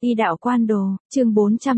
Y đạo quan đồ, chương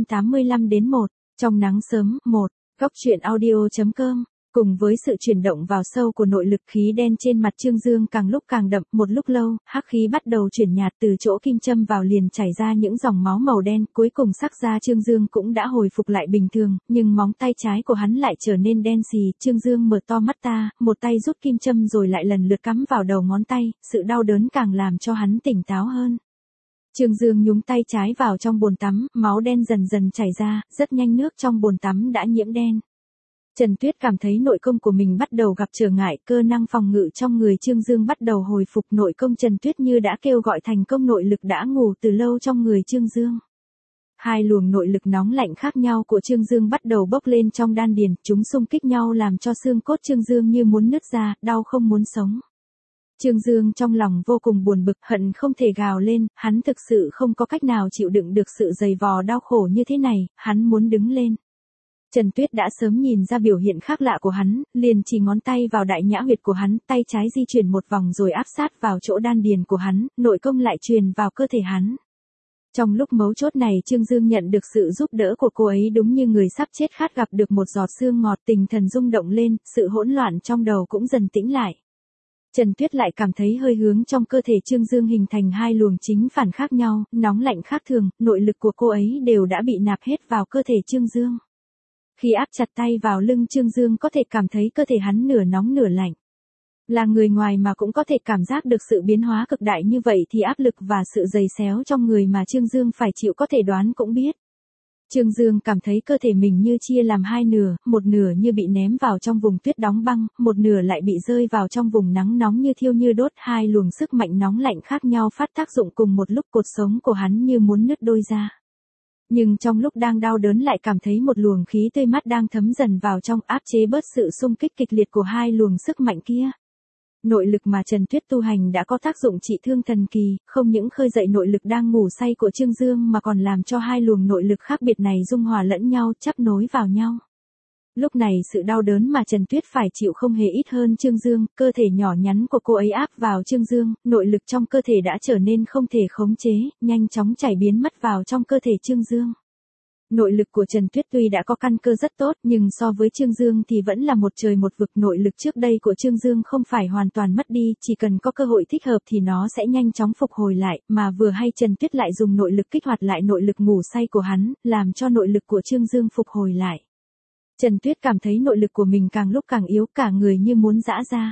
485 đến 1, trong nắng sớm, 1, góc truyện audio.com. Cùng với sự chuyển động vào sâu của nội lực, khí đen trên mặt Trương Dương càng lúc càng đậm, một lúc lâu, hắc khí bắt đầu chuyển nhạt, từ chỗ kim châm vào liền chảy ra những dòng máu màu đen, cuối cùng sắc da Trương Dương cũng đã hồi phục lại bình thường, nhưng móng tay trái của hắn lại trở nên đen xì. Trương Dương mở to mắt ta, một tay rút kim châm rồi lại lần lượt cắm vào đầu ngón tay, sự đau đớn càng làm cho hắn tỉnh táo hơn. Trương Dương nhúng tay trái vào trong bồn tắm, máu đen dần dần chảy ra, rất nhanh nước trong bồn tắm đã nhiễm đen. Trần Tuyết cảm thấy nội công của mình bắt đầu gặp trở ngại, cơ năng phòng ngự trong người Trương Dương bắt đầu hồi phục, nội công Trần Tuyết như đã kêu gọi thành công, nội lực đã ngủ từ lâu trong người Trương Dương. Hai luồng nội lực nóng lạnh khác nhau của Trương Dương bắt đầu bốc lên trong đan điền, chúng xung kích nhau làm cho xương cốt Trương Dương như muốn nứt ra, đau không muốn sống. Trương Dương trong lòng vô cùng buồn bực, hận không thể gào lên, hắn thực sự không có cách nào chịu đựng được sự dày vò đau khổ như thế này, hắn muốn đứng lên. Trần Tuyết đã sớm nhìn ra biểu hiện khác lạ của hắn, liền chỉ ngón tay vào đại nhã huyệt của hắn, tay trái di chuyển một vòng rồi áp sát vào chỗ đan điền của hắn, nội công lại truyền vào cơ thể hắn. Trong lúc mấu chốt này Trương Dương nhận được sự giúp đỡ của cô ấy, đúng như người sắp chết khát gặp được một giọt sương ngọt, tinh thần rung động lên, sự hỗn loạn trong đầu cũng dần tĩnh lại. Trần Tuyết lại cảm thấy hơi hướng trong cơ thể Trương Dương hình thành hai luồng chính phản khác nhau, nóng lạnh khác thường, nội lực của cô ấy đều đã bị nạp hết vào cơ thể Trương Dương. Khi áp chặt tay vào lưng Trương Dương có thể cảm thấy cơ thể hắn nửa nóng nửa lạnh. Là người ngoài mà cũng có thể cảm giác được sự biến hóa cực đại như vậy thì áp lực và sự dày xéo trong người mà Trương Dương phải chịu có thể đoán cũng biết. Trương Dương cảm thấy cơ thể mình như chia làm hai nửa, một nửa như bị ném vào trong vùng tuyết đóng băng, một nửa lại bị rơi vào trong vùng nắng nóng như thiêu như đốt, hai luồng sức mạnh nóng lạnh khác nhau phát tác dụng cùng một lúc, cột sống của hắn như muốn nứt đôi ra. Nhưng trong lúc đang đau đớn lại cảm thấy một luồng khí tươi mát đang thấm dần vào trong, áp chế bớt sự xung kích kịch liệt của hai luồng sức mạnh kia. Nội lực mà Trần Tuyết tu hành đã có tác dụng trị thương thần kỳ, không những khơi dậy nội lực đang ngủ say của Trương Dương mà còn làm cho hai luồng nội lực khác biệt này dung hòa lẫn nhau, chắp nối vào nhau. Lúc này sự đau đớn mà Trần Tuyết phải chịu không hề ít hơn Trương Dương, cơ thể nhỏ nhắn của cô ấy áp vào Trương Dương, nội lực trong cơ thể đã trở nên không thể khống chế, nhanh chóng chảy biến mất vào trong cơ thể Trương Dương. Nội lực của Trần Tuyết tuy đã có căn cơ rất tốt nhưng so với Trương Dương thì vẫn là một trời một vực. Nội lực trước đây của Trương Dương không phải hoàn toàn mất đi, chỉ cần có cơ hội thích hợp thì nó sẽ nhanh chóng phục hồi lại, mà vừa hay Trần Tuyết lại dùng nội lực kích hoạt lại nội lực ngủ say của hắn, làm cho nội lực của Trương Dương phục hồi lại. Trần Tuyết cảm thấy nội lực của mình càng lúc càng yếu, cả người như muốn giã ra.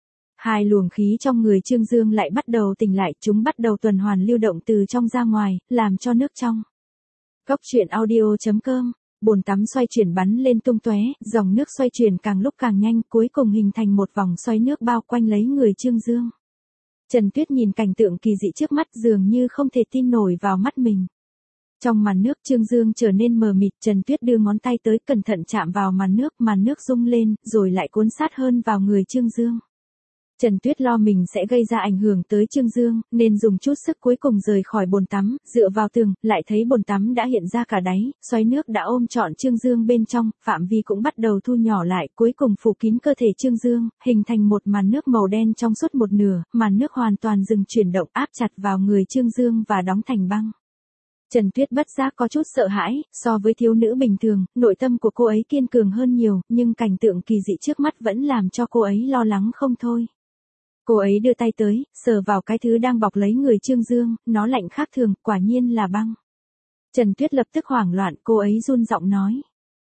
Hai luồng khí trong người Trương Dương lại bắt đầu tỉnh lại, chúng bắt đầu tuần hoàn lưu động từ trong ra ngoài, làm cho nước trong. Góc truyện audio.com, bồn tắm xoay chuyển bắn lên tung tóe, dòng nước xoay chuyển càng lúc càng nhanh, cuối cùng hình thành một vòng xoáy nước bao quanh lấy người Trương Dương. Trần Tuyết nhìn cảnh tượng kỳ dị trước mắt dường như không thể tin nổi vào mắt mình. Trong màn nước Trương Dương trở nên mờ mịt, Trần Tuyết đưa ngón tay tới cẩn thận chạm vào màn nước rung lên, rồi lại cuốn sát hơn vào người Trương Dương. Trần Tuyết lo mình sẽ gây ra ảnh hưởng tới Trương Dương, nên dùng chút sức cuối cùng rời khỏi bồn tắm, dựa vào tường, lại thấy bồn tắm đã hiện ra cả đáy, xoáy nước đã ôm trọn Trương Dương bên trong, phạm vi cũng bắt đầu thu nhỏ lại, cuối cùng phủ kín cơ thể Trương Dương, hình thành một màn nước màu đen trong suốt một nửa, màn nước hoàn toàn dừng chuyển động, áp chặt vào người Trương Dương và đóng thành băng. Trần Tuyết bất giác có chút sợ hãi, so với thiếu nữ bình thường, nội tâm của cô ấy kiên cường hơn nhiều, nhưng cảnh tượng kỳ dị trước mắt vẫn làm cho cô ấy lo lắng không thôi. Cô ấy đưa tay tới, sờ vào cái thứ đang bọc lấy người Trương Dương, nó lạnh khác thường, quả nhiên là băng. Trần Tuyết lập tức hoảng loạn, cô ấy run giọng nói.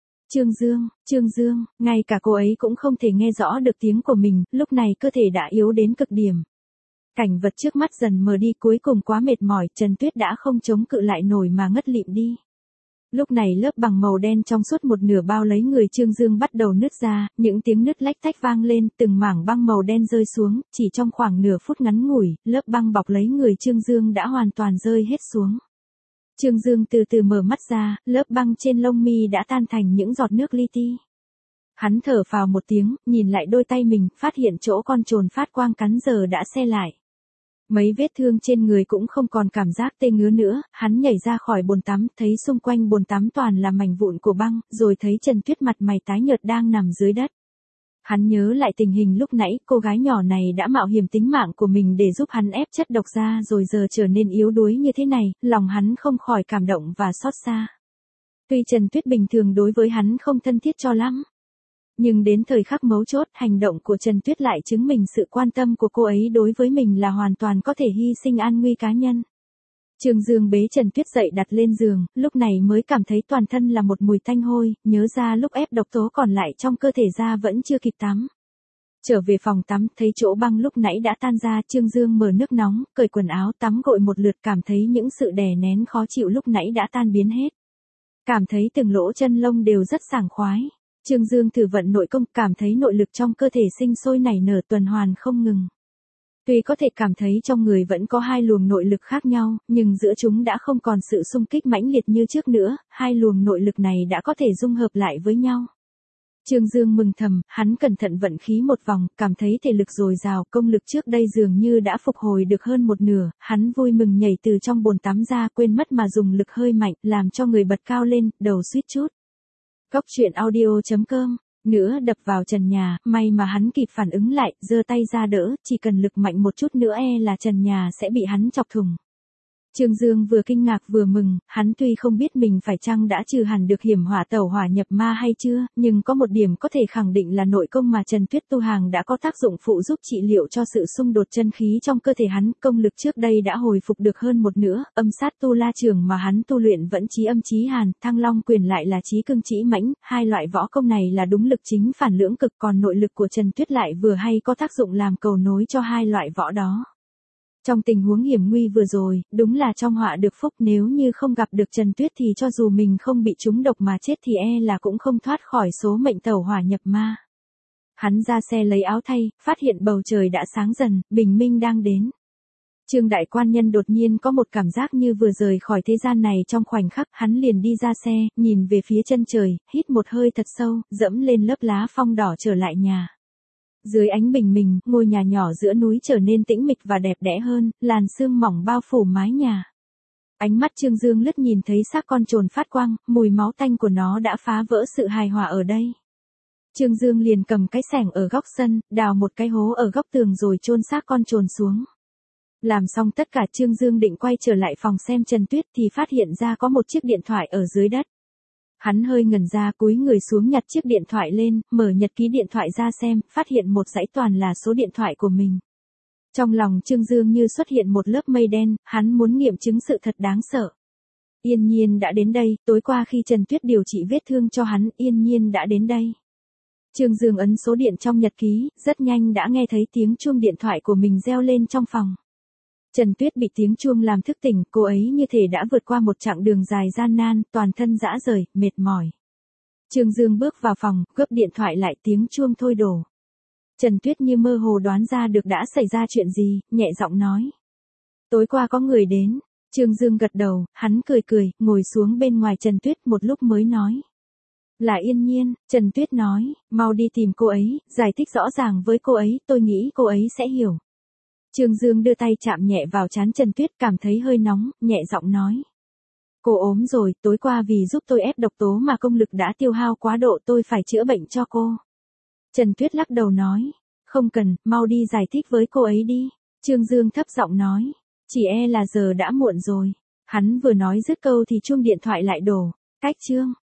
Trương Dương, ngay cả cô ấy cũng không thể nghe rõ được tiếng của mình, lúc này cơ thể đã yếu đến cực điểm. Cảnh vật trước mắt dần mờ đi, cuối cùng quá mệt mỏi, Trần Tuyết đã không chống cự lại nổi mà ngất lịm đi. Lúc này lớp bằng màu đen trong suốt một nửa bao lấy người Trương Dương bắt đầu nứt ra, những tiếng nứt lách tách vang lên, từng mảng băng màu đen rơi xuống, chỉ trong khoảng nửa phút ngắn ngủi, lớp băng bọc lấy người Trương Dương đã hoàn toàn rơi hết xuống. Trương Dương từ từ mở mắt ra, lớp băng trên lông mi đã tan thành những giọt nước li ti. Hắn thở phào một tiếng, nhìn lại đôi tay mình, phát hiện chỗ con trồn phát quang cắn giờ đã se lại. Mấy vết thương trên người cũng không còn cảm giác tê ngứa nữa, hắn nhảy ra khỏi bồn tắm, thấy xung quanh bồn tắm toàn là mảnh vụn của băng, rồi thấy Trần Tuyết mặt mày tái nhợt đang nằm dưới đất. Hắn nhớ lại tình hình lúc nãy, cô gái nhỏ này đã mạo hiểm tính mạng của mình để giúp hắn ép chất độc ra rồi giờ trở nên yếu đuối như thế này, lòng hắn không khỏi cảm động và xót xa. Tuy Trần Tuyết bình thường đối với hắn không thân thiết cho lắm, nhưng đến thời khắc mấu chốt, hành động của Trần Tuyết lại chứng minh sự quan tâm của cô ấy đối với mình là hoàn toàn có thể hy sinh an nguy cá nhân. Trương Dương bế Trần Tuyết dậy đặt lên giường, lúc này mới cảm thấy toàn thân là một mùi tanh hôi, nhớ ra lúc ép độc tố còn lại trong cơ thể ra vẫn chưa kịp tắm. Trở về phòng tắm, thấy chỗ băng lúc nãy đã tan ra, Trương Dương mở nước nóng, cởi quần áo tắm gội một lượt, cảm thấy những sự đè nén khó chịu lúc nãy đã tan biến hết. Cảm thấy từng lỗ chân lông đều rất sảng khoái. Trương Dương thử vận nội công, cảm thấy nội lực trong cơ thể sinh sôi nảy nở tuần hoàn không ngừng. Tuy có thể cảm thấy trong người vẫn có hai luồng nội lực khác nhau, nhưng giữa chúng đã không còn sự xung kích mãnh liệt như trước nữa, hai luồng nội lực này đã có thể dung hợp lại với nhau. Trương Dương mừng thầm, hắn cẩn thận vận khí một vòng, cảm thấy thể lực dồi dào, công lực trước đây dường như đã phục hồi được hơn một nửa, hắn vui mừng nhảy từ trong bồn tắm ra, quên mất mà dùng lực hơi mạnh, làm cho người bật cao lên, đầu suýt chút. Góc truyện audio.com nữa đập vào trần nhà, may mà hắn kịp phản ứng lại, giơ tay ra đỡ, chỉ cần lực mạnh một chút nữa là trần nhà sẽ bị hắn chọc thủng. Trương Dương vừa kinh ngạc vừa mừng, hắn tuy không biết mình phải chăng đã trừ hẳn được hiểm hỏa tẩu hỏa nhập ma hay chưa, nhưng có một điểm có thể khẳng định là nội công mà Trần Tuyết tu hàng đã có tác dụng phụ giúp trị liệu cho sự xung đột chân khí trong cơ thể hắn, công lực trước đây đã hồi phục được hơn một nửa, âm sát tu la trường mà hắn tu luyện vẫn chí âm chí hàn, thăng long quyền lại là chí cương chí mãnh, hai loại võ công này là đúng lực chính phản lưỡng cực, còn nội lực của Trần Tuyết lại vừa hay có tác dụng làm cầu nối cho hai loại võ đó. Trong tình huống hiểm nguy vừa rồi, đúng là trong họa được phúc, nếu như không gặp được Trần Tuyết thì cho dù mình không bị trúng độc mà chết thì là cũng không thoát khỏi số mệnh tẩu hỏa nhập ma. Hắn ra xe lấy áo thay, phát hiện bầu trời đã sáng dần, bình minh đang đến. Trương đại quan nhân đột nhiên có một cảm giác như vừa rời khỏi thế gian này trong khoảnh khắc, hắn liền đi ra xe, nhìn về phía chân trời, hít một hơi thật sâu, dẫm lên lớp lá phong đỏ trở lại nhà. Dưới ánh bình minh, ngôi nhà nhỏ giữa núi trở nên tĩnh mịch và đẹp đẽ hơn, làn sương mỏng bao phủ mái nhà. Ánh mắt Trương Dương lướt nhìn thấy xác con trồn phát quang, mùi máu tanh của nó đã phá vỡ sự hài hòa ở đây. Trương Dương liền cầm cái xẻng ở góc sân, đào một cái hố ở góc tường rồi chôn xác con trồn xuống. Làm xong tất cả, Trương Dương định quay trở lại phòng xem Trần Tuyết thì phát hiện ra có một chiếc điện thoại ở dưới đất. Hắn hơi ngẩn ra, cúi người xuống nhặt chiếc điện thoại lên, mở nhật ký điện thoại ra xem, phát hiện một dãy toàn là số điện thoại của mình. Trong lòng Trương Dương như xuất hiện một lớp mây đen, hắn muốn nghiệm chứng sự thật đáng sợ. Yên Nhiên đã đến đây, tối qua khi Trần Tuyết điều trị vết thương cho hắn, Yên Nhiên đã đến đây. Trương Dương ấn số điện trong nhật ký, rất nhanh đã nghe thấy tiếng chuông điện thoại của mình reo lên trong phòng. Trần Tuyết bị tiếng chuông làm thức tỉnh, cô ấy như thể đã vượt qua một chặng đường dài gian nan, toàn thân rã rời, mệt mỏi. Trương Dương bước vào phòng, gấp điện thoại lại, tiếng chuông thôi đổ. Trần Tuyết như mơ hồ đoán ra được đã xảy ra chuyện gì, nhẹ giọng nói. Tối qua có người đến. Trương Dương gật đầu, hắn cười cười, ngồi xuống bên ngoài Trần Tuyết một lúc mới nói. Là Yên Nhiên. Trần Tuyết nói, mau đi tìm cô ấy, giải thích rõ ràng với cô ấy, tôi nghĩ cô ấy sẽ hiểu. Trương Dương đưa tay chạm nhẹ vào trán Trần Tuyết, cảm thấy hơi nóng, nhẹ giọng nói. Cô ốm rồi, tối qua vì giúp tôi ép độc tố mà công lực đã tiêu hao quá độ, tôi phải chữa bệnh cho cô. Trần Tuyết lắc đầu nói. Không cần, mau đi giải thích với cô ấy đi. Trương Dương thấp giọng nói. Chỉ là giờ đã muộn rồi. Hắn vừa nói dứt câu thì chuông điện thoại lại đổ. Cách chương.